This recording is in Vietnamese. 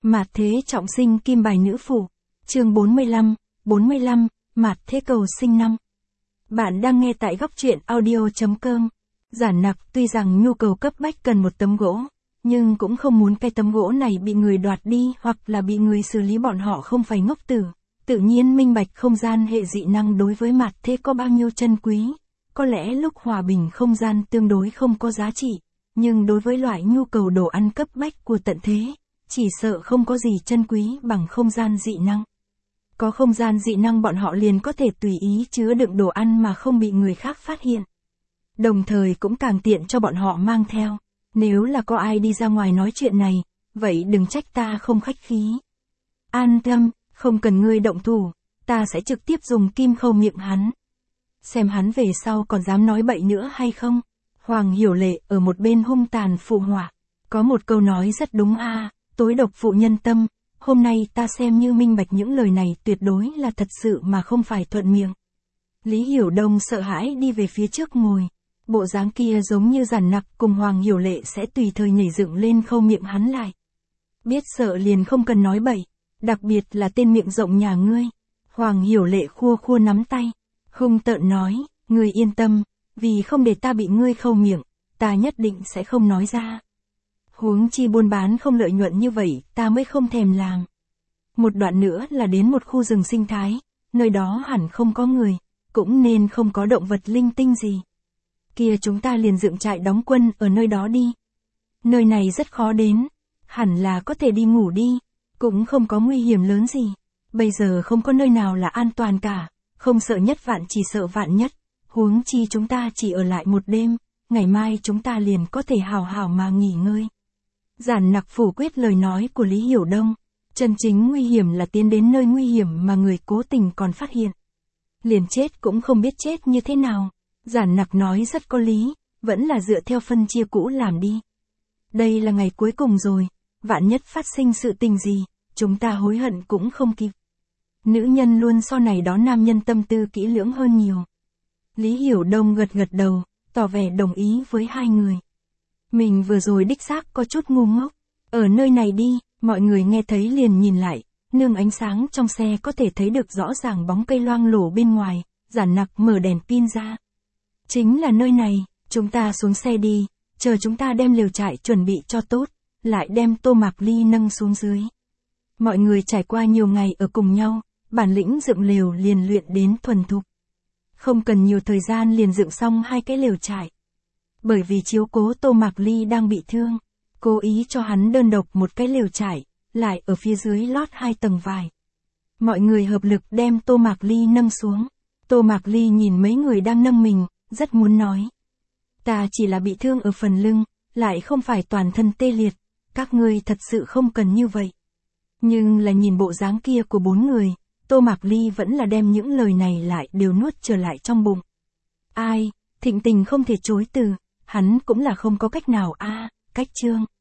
Mạt thế trọng sinh kim bài nữ phụ. Chương 45, Mạt thế cầu sinh năm. Bạn đang nghe tại góc truyện audio.com. Giản Nặc tuy rằng nhu cầu cấp bách cần một tấm gỗ, nhưng cũng không muốn cái tấm gỗ này bị người đoạt đi hoặc là bị người xử lý, bọn họ không phải ngốc tử. Tự nhiên minh bạch không gian hệ dị năng đối với Mạt thế có bao nhiêu chân quý. Có lẽ lúc hòa bình không gian tương đối không có giá trị, nhưng đối với loại nhu cầu đồ ăn cấp bách của tận thế, chỉ sợ không có gì chân quý bằng không gian dị năng. Có không gian dị năng bọn họ liền có thể tùy ý chứa đựng đồ ăn mà không bị người khác phát hiện. Đồng thời cũng càng tiện cho bọn họ mang theo. Nếu là có ai đi ra ngoài nói chuyện này, vậy đừng trách ta không khách khí. An tâm, không cần ngươi động thủ, ta sẽ trực tiếp dùng kim khâu miệng hắn. Xem hắn về sau còn dám nói bậy nữa hay không. Hoàng Hiểu Lệ ở một bên hung tàn phụ họa. Có một câu nói rất đúng a, tối độc phụ nhân tâm. Hôm nay ta xem như minh bạch những lời này tuyệt đối là thật sự mà không phải thuận miệng. Lý Hiểu Đông sợ hãi đi về phía trước ngồi. Bộ dáng kia giống như Giản Nặc cùng Hoàng Hiểu Lệ sẽ tùy thời nhảy dựng lên khâu miệng hắn lại. Biết sợ liền không cần nói bậy, đặc biệt là tên miệng rộng nhà ngươi. Hoàng Hiểu Lệ khua khua nắm tay, hung tợn nói, ngươi yên tâm, vì không để ta bị ngươi khâu miệng, ta nhất định sẽ không nói ra. Huống chi buôn bán không lợi nhuận như vậy, ta mới không thèm làm. Một đoạn nữa là đến một khu rừng sinh thái, nơi đó hẳn không có người, cũng nên không có động vật linh tinh gì. Kia chúng ta liền dựng trại đóng quân ở nơi đó đi. Nơi này rất khó đến, hẳn là có thể đi ngủ đi, cũng không có nguy hiểm lớn gì. Bây giờ không có nơi nào là an toàn cả, không sợ nhất vạn chỉ sợ vạn nhất. Huống chi chúng ta chỉ ở lại một đêm, ngày mai chúng ta liền có thể hào hào mà nghỉ ngơi. Giản Nặc phủ quyết lời nói của Lý Hiểu Đông. Chân chính nguy hiểm là tiến đến nơi nguy hiểm mà người cố tình còn phát hiện. Liền chết cũng không biết chết như thế nào. Giản Nặc nói rất có lý, vẫn là dựa theo phân chia cũ làm đi. Đây là ngày cuối cùng rồi, vạn nhất phát sinh sự tình gì, chúng ta hối hận cũng không kịp. Nữ nhân luôn so này đó nam nhân tâm tư kỹ lưỡng hơn nhiều. Lý Hiểu Đông gật gật đầu, tỏ vẻ đồng ý với hai người. Mình vừa rồi đích xác có chút ngu ngốc. Ở nơi này đi, mọi người nghe thấy liền nhìn lại, nương ánh sáng trong xe có thể thấy được rõ ràng bóng cây loang lổ bên ngoài. Giản Nặc mở đèn pin ra. Chính là nơi này, chúng ta xuống xe đi, chờ chúng ta đem lều trại chuẩn bị cho tốt, lại đem Tô Mạc Ly nâng xuống dưới. Mọi người trải qua nhiều ngày ở cùng nhau, bản lĩnh dựng lều liền luyện đến thuần thục. Không cần nhiều thời gian liền dựng xong hai cái lều trại. Bởi vì chiếu cố Tô Mạc Ly đang bị thương, cố ý cho hắn đơn độc một cái lều trại, lại ở phía dưới lót 2 tầng vải. Mọi người hợp lực đem Tô Mạc Ly nâng xuống. Tô Mạc Ly nhìn mấy người đang nâng mình, rất muốn nói. Ta chỉ là bị thương ở phần lưng, lại không phải toàn thân tê liệt, các ngươi thật sự không cần như vậy. Nhưng là nhìn bộ dáng kia của 4 người, Tô Mạc Ly vẫn là đem những lời này lại đều nuốt trở lại trong bụng. Ai, Thịnh Tình không thể chối từ, hắn cũng là không có cách nào a, cách Trương